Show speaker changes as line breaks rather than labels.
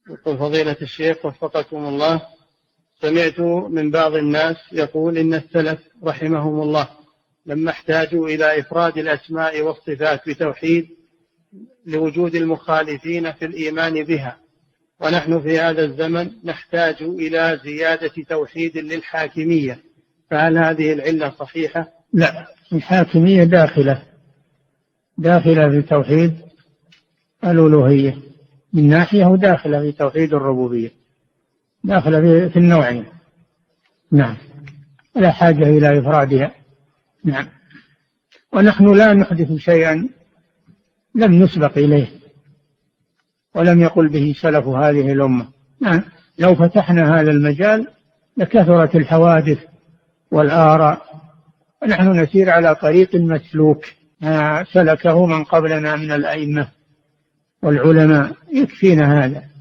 يقول فضيلة الشيخ وفقكم الله، سمعت من بعض الناس يقول إن السلف رحمهم الله لما احتاجوا إلى إفراد الأسماء والصفات بتوحيد لوجود المخالفين في الإيمان بها، ونحن في هذا الزمن نحتاج إلى زيادة توحيد للحاكمية، فهل هذه العلة صحيحة؟
لا، الحاكمية داخلة في توحيد الألوهية من ناحية، وداخلة في توحيد الربوبية، داخلة في النوعين. نعم، لا حاجة إلى إفرادها. نعم، ونحن لا نحدث شيئا لم نسبق إليه ولم يقل به سلف هذه الأمة. نعم، لو فتحنا هذا المجال لكثرت الحوادث والآراء، ونحن نسير على طريق مسلوك سلكه من قبلنا من الأئمة والعلماء، يكفينا هذا.